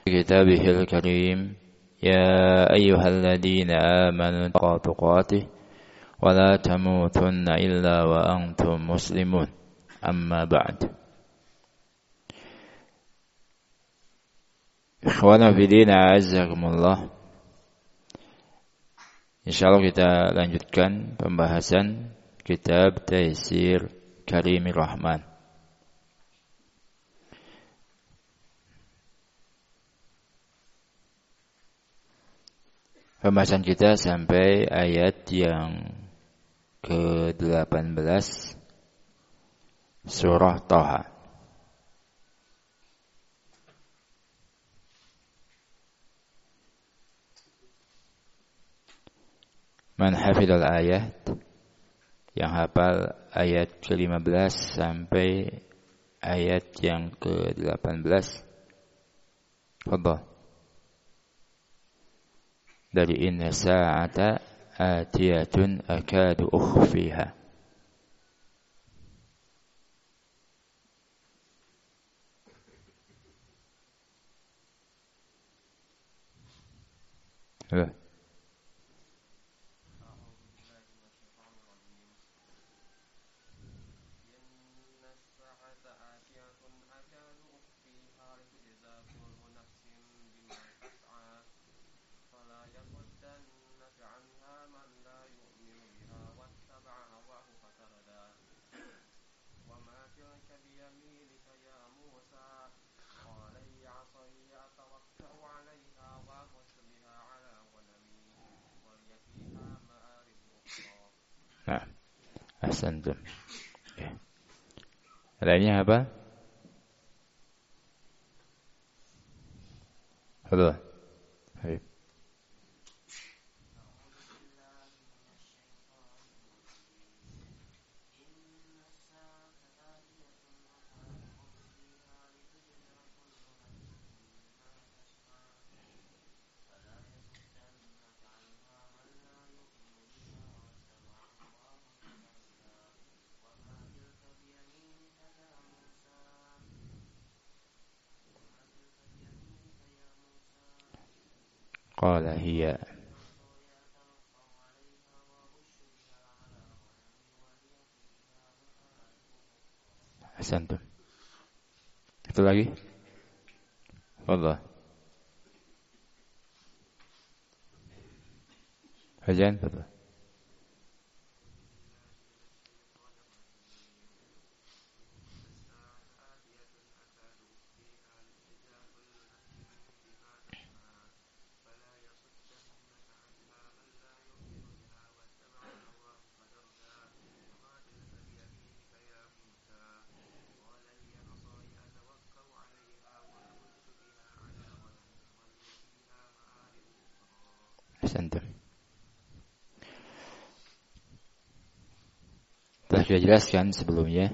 كتابه الكريم يا أيها الذين آمنوا اتقوا تقاته ولا تموتن إلا وأنتم مسلمون أما بعد. Ikhwana fillah a'azzakumullah. Insyaallah kita lanjutkan pembahasan kitab Taysir Karimir Rahman. Pembahasan kita sampai ayat yang ke-18 surah Thaha. Man hafidhal ayat, yang hafal ayat ke-15 sampai ayat yang ke-18. Fadhal. Dari inna sa'ata atiyatun akadu ukhfiha. Nah, ahsantum. Lainnya apa? Halo. Baik. Qala hiya. Ahsantum. Itu lagi? Wallah. Hajan, betul. Ahsantum. Telah kita jelaskan sebelumnya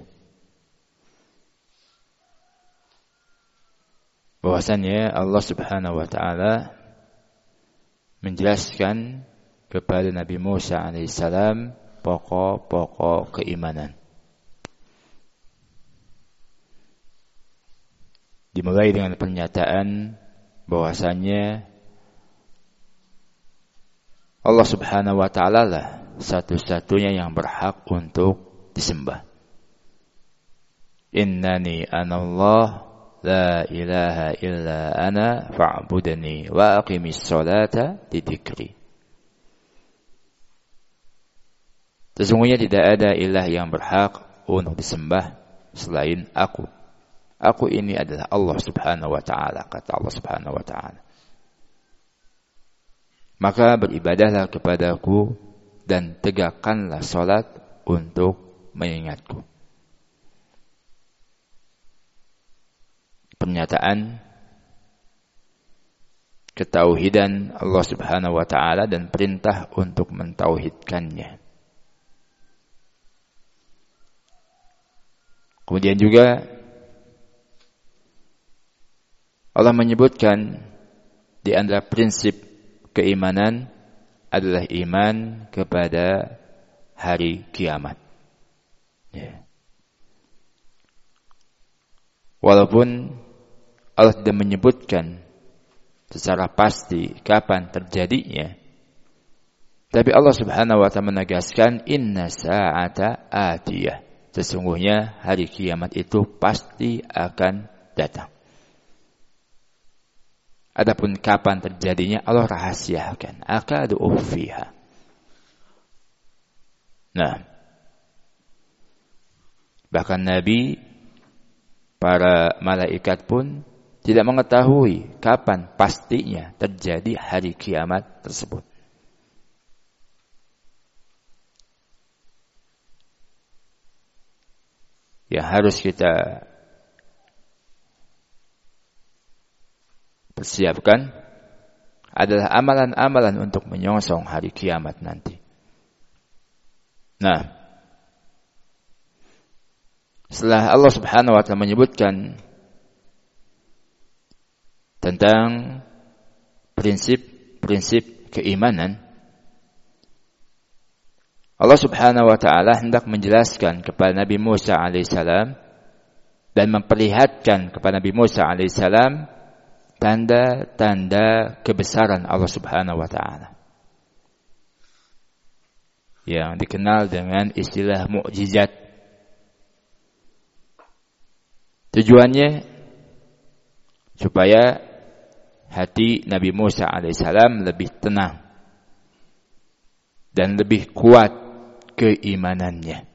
bahwasannya Allah Subhanahu wa taala menjelaskan kepada Nabi Musa alaihissalam pokok-pokok keimanan. Dimulai dengan pernyataan bahwasannya Allah Subhanahu wa taala lah satu-satunya yang berhak untuk disembah. Innani anallah la ilaha illa ana fa'budni wa aqimis sholata lidzikri. Sesungguhnya tidak ada ilah yang berhak untuk disembah selain aku. Aku ini adalah Allah Subhanahu wa taala, kata Allah Subhanahu wa taala. Maka beribadahlah kepadaku dan tegakkanlah salat untuk mengingatku. Pernyataan ketauhidan Allah Subhanahu wa taala dan perintah untuk mentauhidkannya. Kemudian juga Allah menyebutkan di antara prinsip keimanan adalah iman kepada hari kiamat. Ya. Walaupun Allah tidak menyebutkan secara pasti kapan terjadinya. Tapi Allah Subhanahu wa taala menegaskan inna sa'ata atiyah. Sesungguhnya hari kiamat itu pasti akan datang. Adapun kapan terjadinya Allah rahasiakan. Akadu ukhfiha. Nah, bahkan Nabi, para malaikat pun tidak mengetahui kapan pastinya terjadi hari kiamat tersebut. Yang harus kita persiapkan adalah amalan-amalan untuk menyongsong hari kiamat nanti. Nah, setelah Allah Subhanahu wa taala menyebutkan tentang prinsip-prinsip keimanan, Allah Subhanahu wa taala hendak menjelaskan kepada Nabi Musa alaihissalam dan memperlihatkan kepada Nabi Musa alaihissalam tanda-tanda kebesaran Allah Subhanahu wa taala yang dikenal dengan istilah mukjizat. Tujuannya supaya hati Nabi Musa alaihissalam lebih tenang dan lebih kuat keimanannya.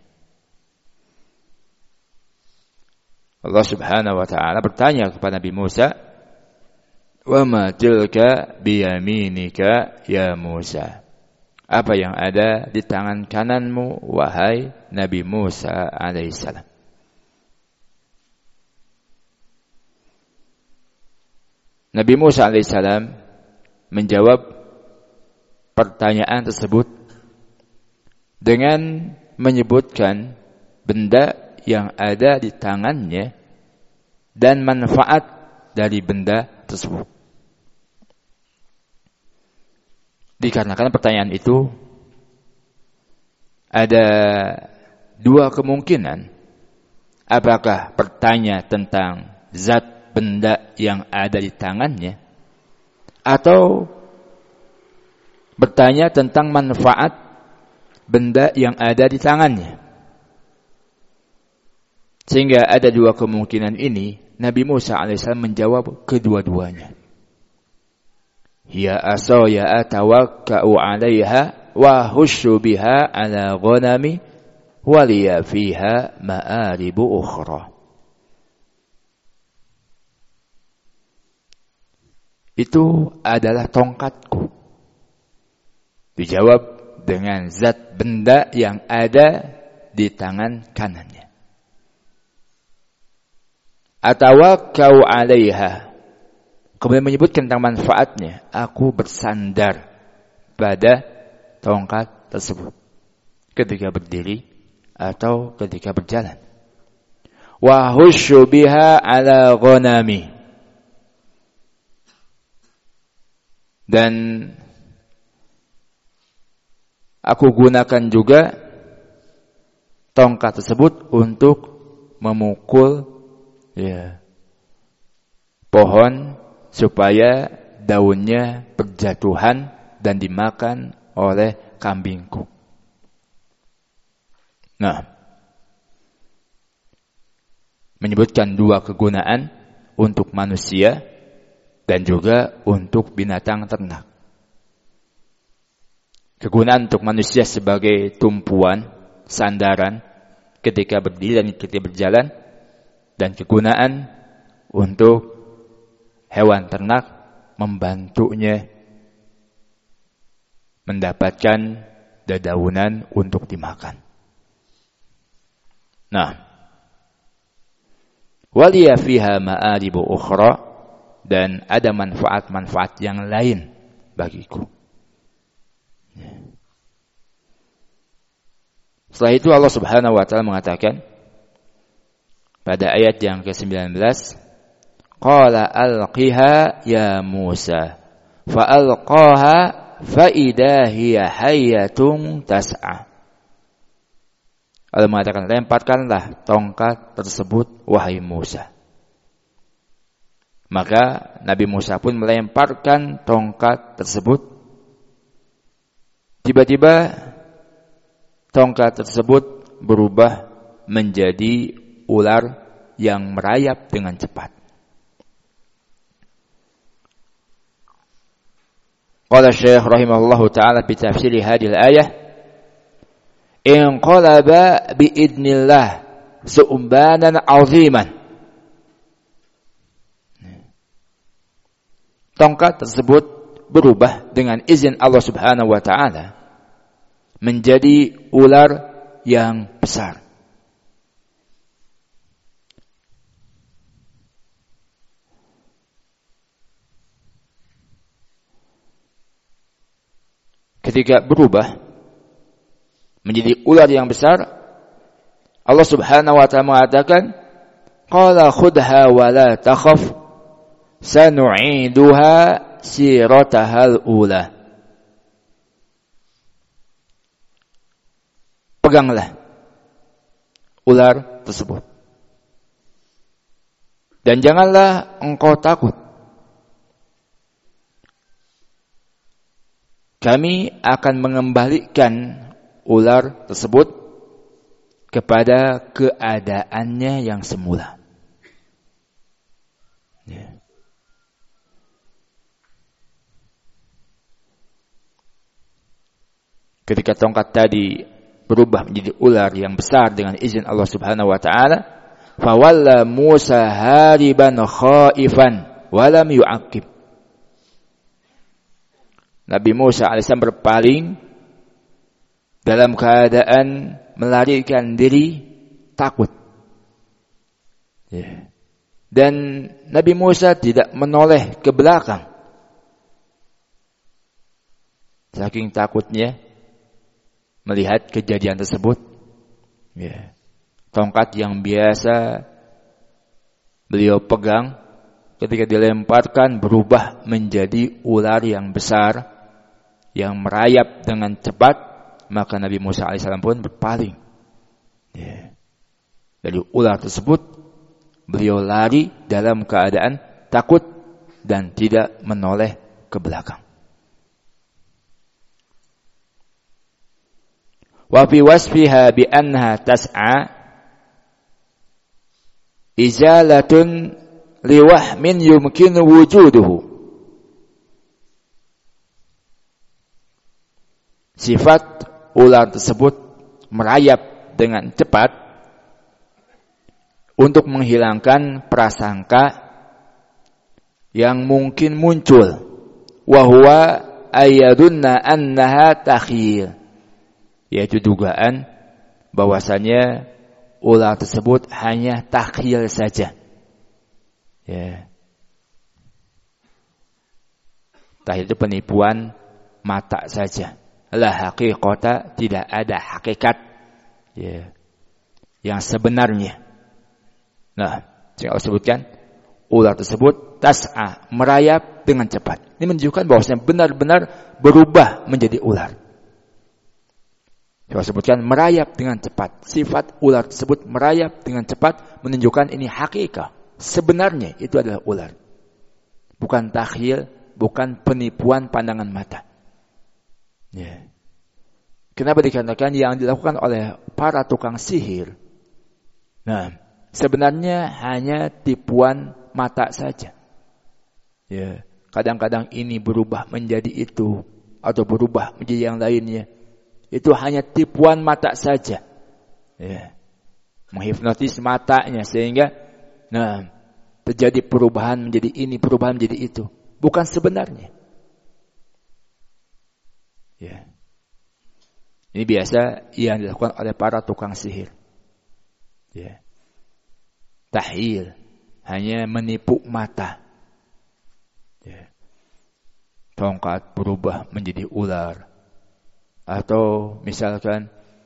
Allah Subhanahu wa taala bertanya kepada Nabi Musa, "Wa ma tilka biyaminika ya Musa?" Apa yang ada di tangan kananmu wahai Nabi Musa alaihissalam? Nabi Musa alaihissalam menjawab pertanyaan tersebut dengan menyebutkan benda yang ada di tangannya dan manfaat dari benda tersebut. Dikarenakan pertanyaan itu ada dua kemungkinan. Apakah bertanya tentang zat benda yang ada di tangannya, atau bertanya tentang manfaat benda yang ada di tangannya. Sehingga ada dua kemungkinan ini, Nabi Musa alaihissalam menjawab kedua-duanya. Ya asaya atawakka'u 'alaiha wa hushu biha 'ala ghanami wa liya fiha ma'aribu ukhra. Itu adalah tongkatku. Dijawab dengan zat benda yang ada di tangan kanannya. Atawakkau 'alaiha. Kemudian menyebutkan tentang manfaatnya. Aku bersandar pada tongkat tersebut ketika berdiri atau ketika berjalan. Wa husyu biha 'ala ghanami. Dan aku gunakan juga tongkat tersebut untuk memukul pohon supaya daunnya berjatuhan dan dimakan oleh kambingku. Nah, menyebutkan dua kegunaan untuk manusia dan juga untuk binatang ternak. Kegunaan untuk manusia sebagai tumpuan, sandaran ketika berdiri dan ketika berjalan, dan kegunaan untuk hewan ternak membantunya mendapatkan dedaunan untuk dimakan. Nah, waliya fiha ma'aribu ukhra, dan ada manfaat-manfaat yang lain bagiku. Setelah itu Allah Subhanahu wa taala mengatakan pada ayat yang ke-19, qala alqiha ya Musa, fa alqaha fa idza hiya hayyatun tas'a. Allah mengatakan, lemparkanlah tongkat tersebut wahai Musa. Maka Nabi Musa pun melemparkan tongkat tersebut. Tiba-tiba tongkat tersebut berubah menjadi ular yang merayap dengan cepat. Qala Syekh rahimahullahu ta'ala fi tafsir hadhihi al-ayah, inqalaba biidnillah su'banan 'aziman. Tongkat tersebut berubah dengan izin Allah Subhanahu wa ta'ala menjadi ular yang besar. Ketika berubah menjadi ular yang besar, Allah Subhanahu wa ta'ala mengatakan, qala khudha wa la takhaf sanu'iduha siratahal ula. Peganglah ular tersebut dan janganlah engkau takut. Kami akan mengembalikan ular tersebut kepada keadaannya yang semula. Ya. Ketika tongkat tadi berubah menjadi ular yang besar dengan izin Allah Subhanahu wa ta'ala, fawalla Musa hariban khaifan walam yu'aqib. Nabi Musa alaihissalam berpaling dalam keadaan melarikan diri, takut. Ya. Dan Nabi Musa tidak menoleh ke belakang. Saking takutnya melihat kejadian tersebut. Ya. Tongkat yang biasa beliau pegang ketika dilemparkan berubah menjadi ular yang besar yang merayap dengan cepat, maka Nabi Musa alaihissalam pun berpaling. Ya. Dari ular tersebut beliau lari dalam keadaan takut dan tidak menoleh ke belakang. Wa fi wasfiha bi anha tas'a izalatun liwahmin yumkinu wujuduhu. Sifat ular tersebut merayap dengan cepat untuk menghilangkan prasangka yang mungkin muncul, wa huwa ayyadunna annaha takhil, yaitu dugaan bahwasanya ular tersebut hanya takhil saja. Ya. Takhil itu penipuan mata saja. La haqiqata, tidak ada hakikat ya, yang sebenarnya. Nah, yang Allah sebutkan ular tersebut tas'a, merayap dengan cepat. Ini menunjukkan bahwasanya benar-benar berubah menjadi ular. Yang Allah sebutkan merayap dengan cepat. Sifat ular tersebut merayap dengan cepat menunjukkan ini hakikat. Sebenarnya itu adalah ular. Bukan takhil, bukan penipuan pandangan mata. Ya. Kenapa dikatakan yang dilakukan oleh para tukang sihir? Nah, sebenarnya hanya tipuan mata saja. Ya, kadang-kadang ini berubah menjadi itu atau berubah menjadi yang lainnya. Itu hanya tipuan mata saja. Ya. Menghipnotis matanya sehingga terjadi perubahan menjadi ini, perubahan menjadi itu. Bukan sebenarnya. Ya. Ini biasa yang dilakukan oleh para tukang sihir. Ya. Tahil, hanya menipu mata. Ya. Tongkat berubah menjadi ular. Atau misalkan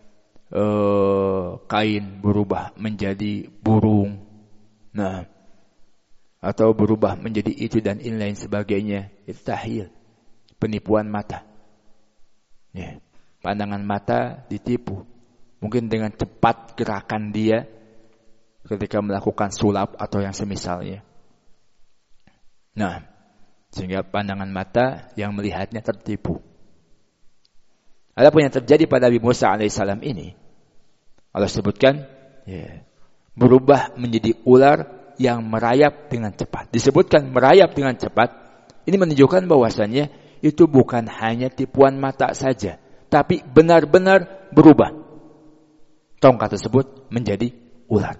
kain berubah menjadi burung. Nah, atau berubah menjadi itu dan ini lain sebagainya. Itu tahil, penipuan mata. Ya, pandangan mata ditipu. Mungkin dengan cepat gerakan dia ketika melakukan sulap atau yang semisalnya. Nah, sehingga pandangan mata yang melihatnya tertipu. Adapun yang terjadi pada Nabi Musa alaihissalam ini, Allah sebutkan berubah menjadi ular yang merayap dengan cepat. Disebutkan merayap dengan cepat, ini menunjukkan bahwasannya itu bukan hanya tipuan mata saja, tapi benar-benar berubah. Tongkat tersebut menjadi ular.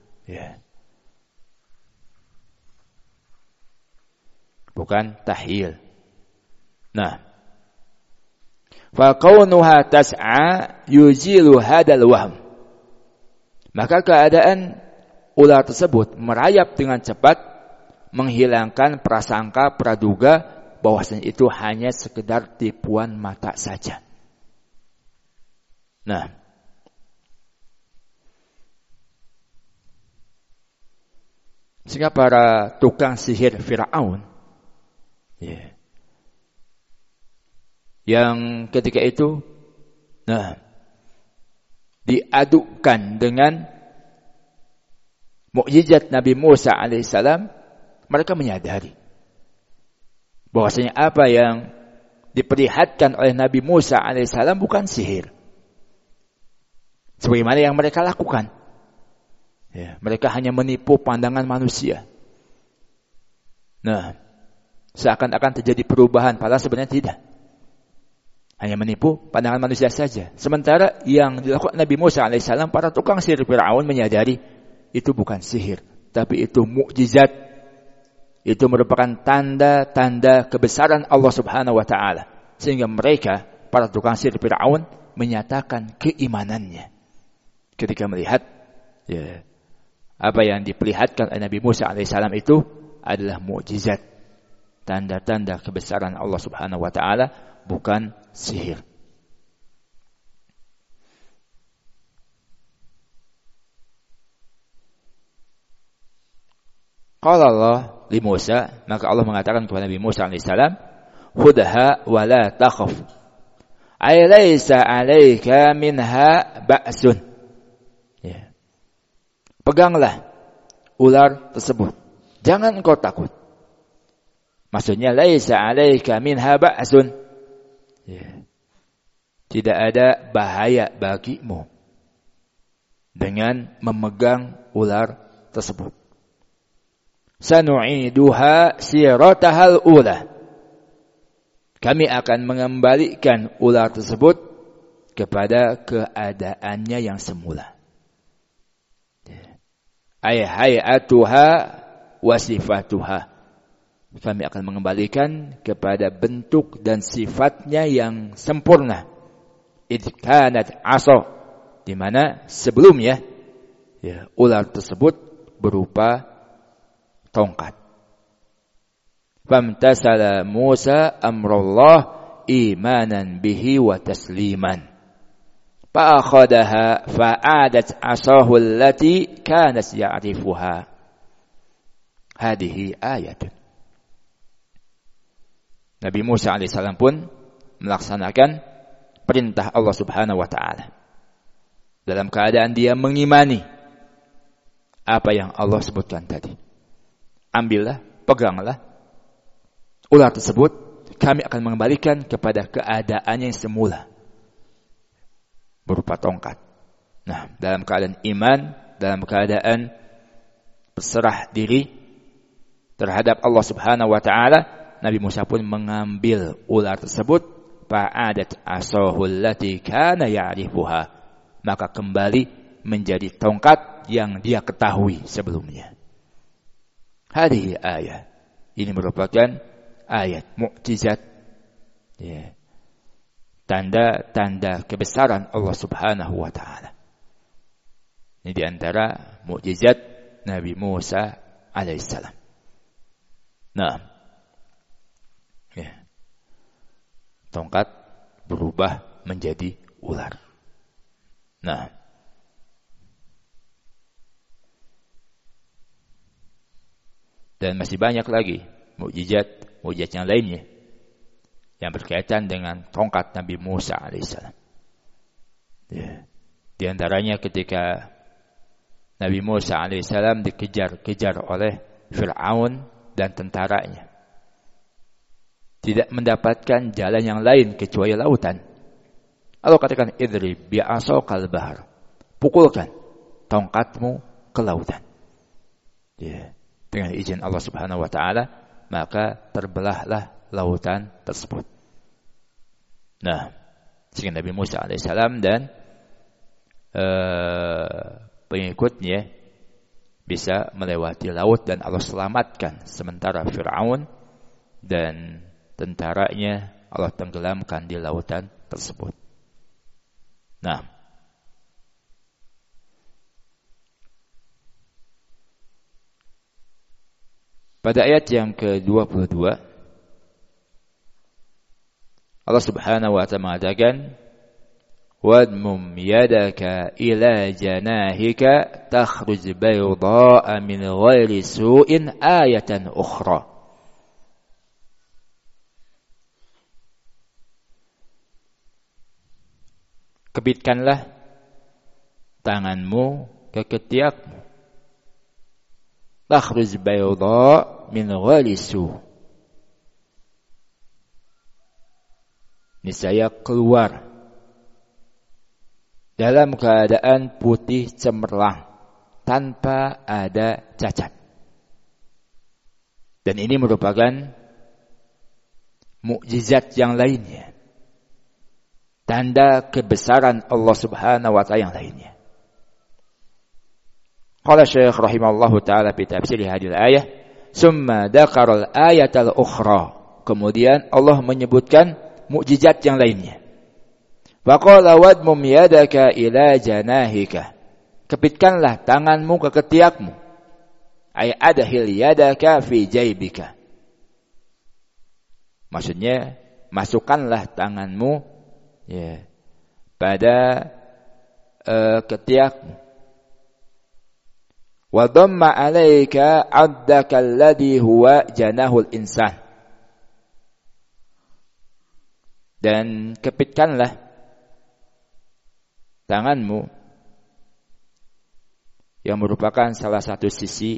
Bukan tahyil. Nah, fa kaunuha tas'a yuzilu hadal wahm. Maka keadaan ular tersebut merayap dengan cepat menghilangkan prasangka praduga bahwasanya itu hanya sekedar tipuan mata saja. Nah, sehingga para tukang sihir Fir'aun yang ketika itu diadukkan dengan mukjizat Nabi Musa alaihissalam, mereka menyadari bahwasanya apa yang diperlihatkan oleh Nabi Musa alaihissalam bukan sihir sebagaimana yang mereka lakukan. Mereka hanya menipu pandangan manusia. Nah, seakan-akan terjadi perubahan, padahal sebenarnya tidak. Hanya menipu pandangan manusia saja. Sementara yang dilakukan Nabi Musa alaihissalam, para tukang sihir Fir'aun menyadari itu bukan sihir, tapi itu mukjizat. Itu merupakan tanda-tanda kebesaran Allah Subhanahu wa taala. Sehingga mereka, para tukang sihir Fir'aun, menyatakan keimanannya ketika melihat apa yang diperlihatkan oleh Nabi Musa alaihissalam itu adalah mukjizat, tanda-tanda kebesaran Allah Subhanahu wa taala, bukan sihir. Qala Allah li Musa, maka Allah mengatakan kepada Nabi Musa alaihissalam, "Khudha wa la takhaf. Ay laisa 'alaika minha ba'sun." Peganglah ular tersebut, jangan engkau takut. Maksudnya laisa 'alaika minha ba'sun. Tidak ada bahaya bagimu dengan memegang ular tersebut. Sanu'iduha siratahal ula. Kami akan mengembalikan ular tersebut kepada keadaannya yang semula. Hayatuha wa sifatuha. Kami akan mengembalikan kepada bentuk dan sifatnya yang sempurna. Idh kanat 'asa, di mana sebelumnya ular tersebut berupa tongkat. Famtasala Musa amrullah imanan bihi wa tasliman. Fa'akhadaha fa'adat 'asahu allati kanat ya'rifuha. Hadhihi ayat. Nabi Musa alaihissalam pun melaksanakan perintah Allah Subhanahu wa taala dalam keadaan dia mengimani apa yang Allah sebutkan tadi. Ambillah, peganglah ular tersebut, kami akan mengembalikan kepada keadaan yang semula, berupa tongkat. Nah, dalam keadaan iman, dalam keadaan berserah diri terhadap Allah Subhanahu wa taala, Nabi Musa pun mengambil ular tersebut, fa'adat 'asahu allati kana ya'rifuha, maka kembali menjadi tongkat yang dia ketahui sebelumnya. Hadhihi ayat. Ini merupakan ayat mukjizat, tanda-tanda kebesaran Allah Subhanahu wa taala. Ini di antara mukjizat Nabi Musa alaihissalam. Nah, tongkat berubah menjadi ular. Nah, dan masih banyak lagi mukjizat yang lainnya yang berkaitan dengan tongkat Nabi Musa alaihissalam. Di antaranya ketika Nabi Musa alaihissalam dikejar-kejar oleh Fir'aun dan tentaranya. Tidak mendapatkan jalan yang lain kecuali lautan. Allah katakan idrib bi'asaqal bahr. Pukulkan tongkatmu ke lautan. Ya, dengan izin Allah Subhanahu wa taala, maka terbelahlah lautan tersebut. Nah, sehingga Nabi Musa alaihissalam dan pengikutnya bisa melewati laut dan Allah selamatkan, sementara Fir'aun dan tentaranya Allah tenggelamkan di lautan tersebut. Nah, pada ayat yang ke-22 Allah Subhanahu wa ta'ala mengatakan wadmum yadaka ila janahika takhruj bayda'a min ghairi su'in ayatan ukhra. Kebitkanlah tanganmu ke ketiakmu. Takhruj bayda' min ghairi su'. Niscaya keluar dalam keadaan putih cemerlang tanpa ada cacat. Dan ini merupakan mukjizat yang lainnya, tanda kebesaran Allah Subhanahu wa taala yang lainnya. Qala Syekh rahimallahu taala fi tafsir hadhihi al-ayah, summa dzakara al-ayatal ukhra. Kemudian Allah menyebutkan mukjizat yang lainnya. Faqala wadmum yadaka ila janahika. Kepitkanlah tanganmu ke ketiakmu. Ay adhil yadaka fi jaybika. Maksudnya, masukkanlah tanganmu pada ketiakmu. Wa dhamma 'alaika 'abdaka alladhi huwa janahul insan. Dan kepitkanlah tanganmu yang merupakan salah satu sisi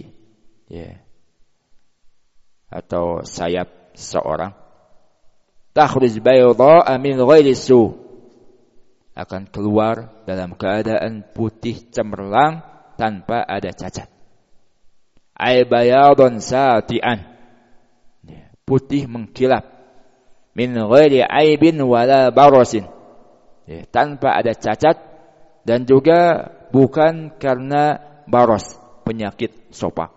atau sayap seorang. Takhruj bayda'a min ghairi su', akan keluar dalam keadaan putih cemerlang tanpa ada cacat. Ay bayadun sati'an, putih mengkilap. Min ghairi aibin wala barasin, tanpa ada cacat dan juga bukan karena baros, penyakit sopak.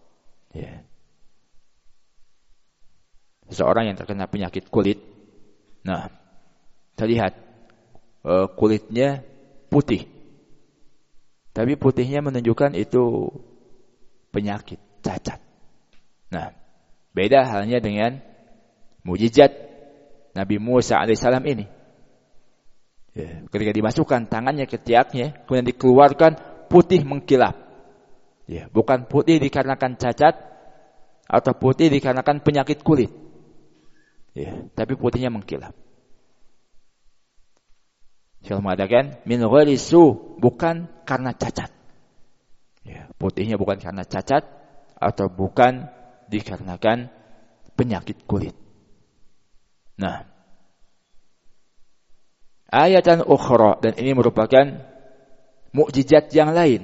Seseorang yang terkena penyakit kulit, nah terlihat kulitnya putih, tapi putihnya menunjukkan itu penyakit, cacat. Nah, beda halnya dengan mukjizat Nabi Musa alaihissalam ini. Ketika dimasukkan tangannya ke tiaknya, kemudian dikeluarkan putih mengkilap. Bukan putih dikarenakan cacat atau putih dikarenakan penyakit kulit. Tapi putihnya mengkilap. Syekh mengatakan min ghairi su', bukan karena cacat. Putihnya bukan karena cacat atau bukan dikarenakan penyakit kulit. Nah, ayatan ukhra, dan ini merupakan mukjizat yang lain.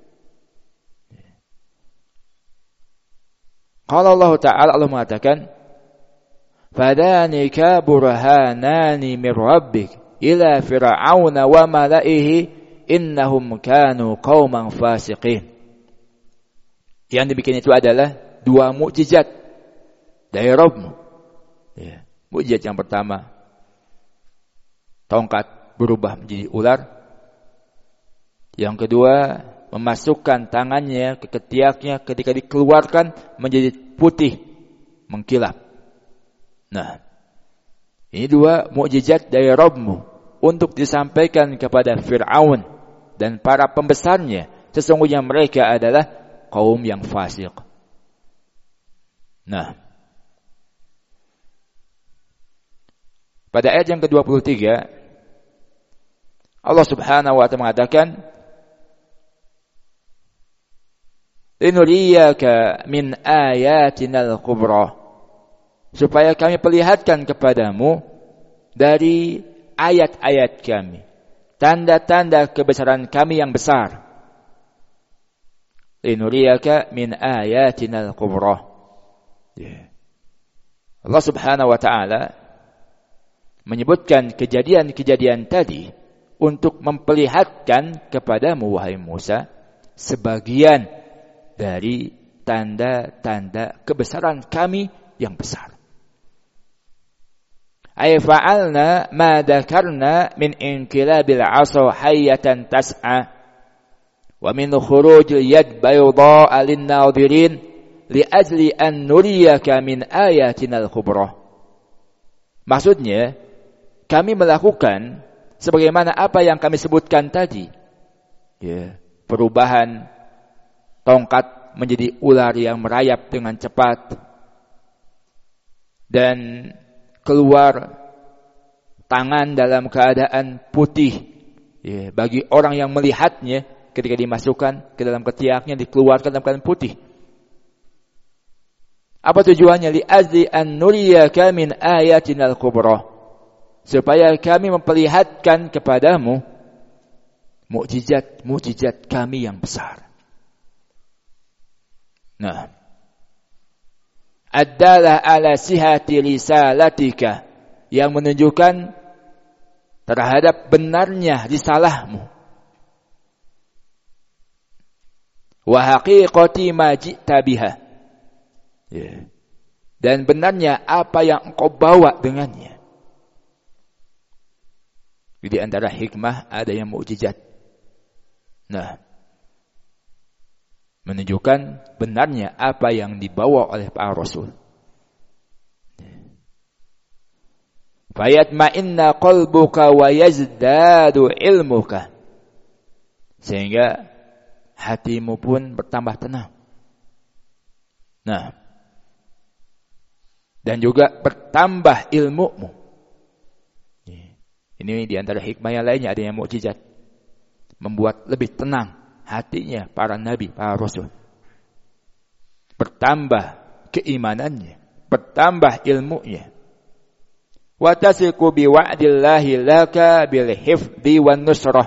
Qala Allah Ta'ala, Allah mengatakan, fadanika burhanani min rabbik ila fir'auna wa mala'ihi innahum kanu qauman fasiqin. Yang dibikin itu adalah dua mukjizat dari Rabbmu. Mukjizat yang pertama, tongkat berubah menjadi ular. Yang kedua, memasukkan tangannya ke ketiaknya, ketika dikeluarkan menjadi putih mengkilap. Nah, ini dua mukjizat dari Rabbmu untuk disampaikan kepada Fir'aun dan para pembesarnya. Sesungguhnya mereka adalah kaum yang fasik. Nah, pada ayat yang ke-23 Allah Subhanahu wa ta'ala mengatakan linuriyaka min ayatinal kubra, supaya kami perlihatkan kepadamu dari ayat-ayat kami, tanda-tanda kebesaran kami yang besar. Linuriyaka min ayatinal kubra. Allah Subhanahu wa taala menyebutkan kejadian-kejadian tadi untuk memperlihatkan kepadamu wahai Musa sebagian dari tanda-tanda kebesaran kami yang besar. Ay fa'alna ma dzakarna min inqilabil 'asa hayyatan tas'a wa min khurujil yad bayda'a lin-nadhirin li ajli an nuriyaka min ayatinal kubra. Maksudnya, kami melakukan sebagaimana apa yang kami sebutkan tadi. Perubahan tongkat menjadi ular yang merayap dengan cepat dan keluar tangan dalam keadaan putih. Bagi orang yang melihatnya ketika dimasukkan ke dalam ketiaknya, dikeluarkan dalam keadaan putih. Apa tujuannya? Li azli an nuriyaka min ayatinal kubra, supaya kami memperlihatkan kepadamu mukjizat kami yang besar. Nah, adalah ala sihati risalatika, yang menunjukkan terhadap benarnya risalahmu. Wa haqiqati ma ji'ta biha, dan benarnya apa yang engkau bawa dengannya. Di antara hikmah ada yang mukjizat. Nah, menunjukkan benarnya apa yang dibawa oleh para rasul. Fayatma'inna qalbuka wa yazdadu ilmuka, sehingga hatimu pun bertambah tenang. Nah, dan juga bertambah ilmumu. Ini di antara hikmah yang lainnya, ada yang mukjizat, membuat lebih tenang hatinya para nabi, para rasul. Bertambah keimanannya, bertambah ilmunya. Wa tasiqu bi wa'dillahi laka bil hifdzi wan nusrah.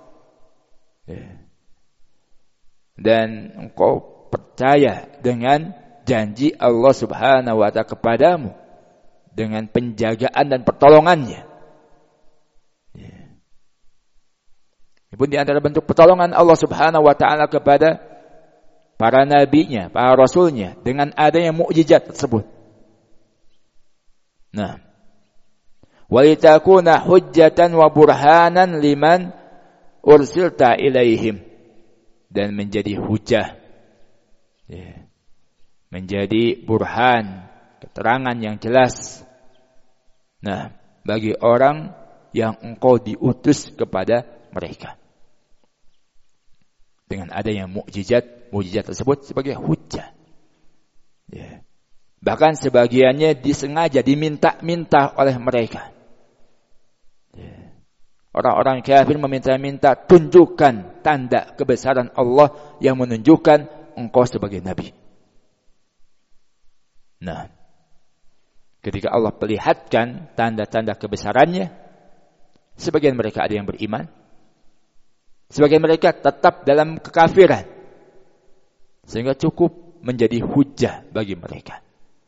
Dan engkau percaya dengan janji Allah Subhanahu wa ta'ala kepadamu dengan penjagaan dan pertolongannya. Ini pun di antara bentuk pertolongan Allah Subhanahu wa ta'ala kepada para nabinya, para rasulnya, dengan adanya mukjizat tersebut. Nah, walitakuna hujjatan wa burhanan liman ursilta ilaihim, dan menjadi hujjah, menjadi burhan, keterangan yang jelas. Nah, bagi orang yang engkau diutus kepada mereka, dengan adanya mukjizat tersebut sebagai hujjah. Bahkan sebagiannya disengaja diminta-minta oleh mereka. Orang-orang kafir meminta-minta, tunjukkan tanda kebesaran Allah yang menunjukkan engkau sebagai nabi. Nah, ketika Allah perlihatkan tanda-tanda kebesarannya, sebagian mereka ada yang beriman, sebagian mereka tetap dalam kekafiran, sehingga cukup menjadi hujjah bagi mereka.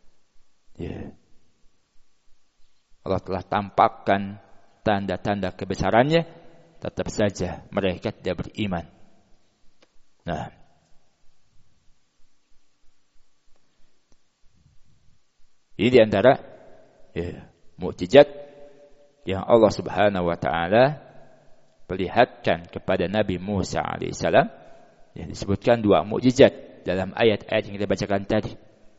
Allah telah tampakkan tanda-tanda kebesarannya, tetap saja mereka tidak beriman. Nah, ini di antara mukjizat yang Allah Subhanahu wa ta'ala perlihatkan kepada Nabi Musa alaihissalam, yang disebutkan dua mukjizat dalam ayat-ayat yang kita bacakan tadi.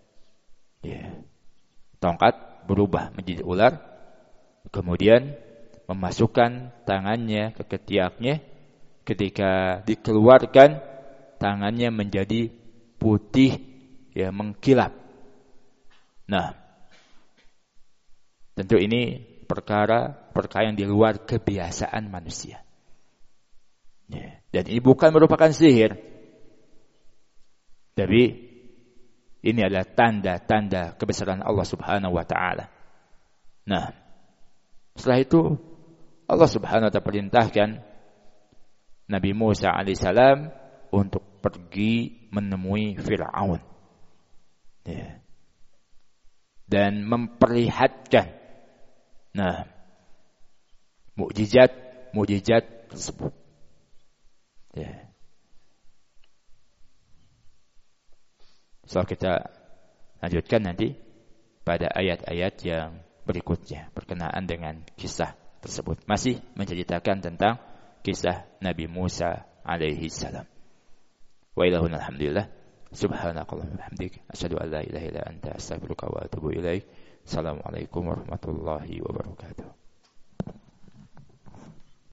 Tongkat berubah menjadi ular, kemudian memasukkan tangannya ke ketiaknya, ketika dikeluarkan tangannya menjadi putih, mengkilap. Nah, tentu ini perkara yang di luar kebiasaan manusia. Dan ini bukan merupakan sihir. Tapi ini adalah tanda-tanda kebesaran Allah Subhanahu wa taala. Nah, setelah itu Allah Subhanahu wa taala perintahkan Nabi Musa alaihissalam untuk pergi menemui Fir'aun. Ya. Dan memperlihatkan mukjizat tersebut. Ya. So kita lanjutkan nanti pada ayat-ayat yang berikutnya berkenaan dengan kisah tersebut. Masih menceritakan tentang kisah Nabi Musa alaihi salam. Wa ilahuna alhamdulillah. Subhanakallahumma wa bihamdik asyhadu an la ilaha illa anta astaghfiruka wa atubu ilaik. Assalamualaikum warahmatullahi wabarakatuh.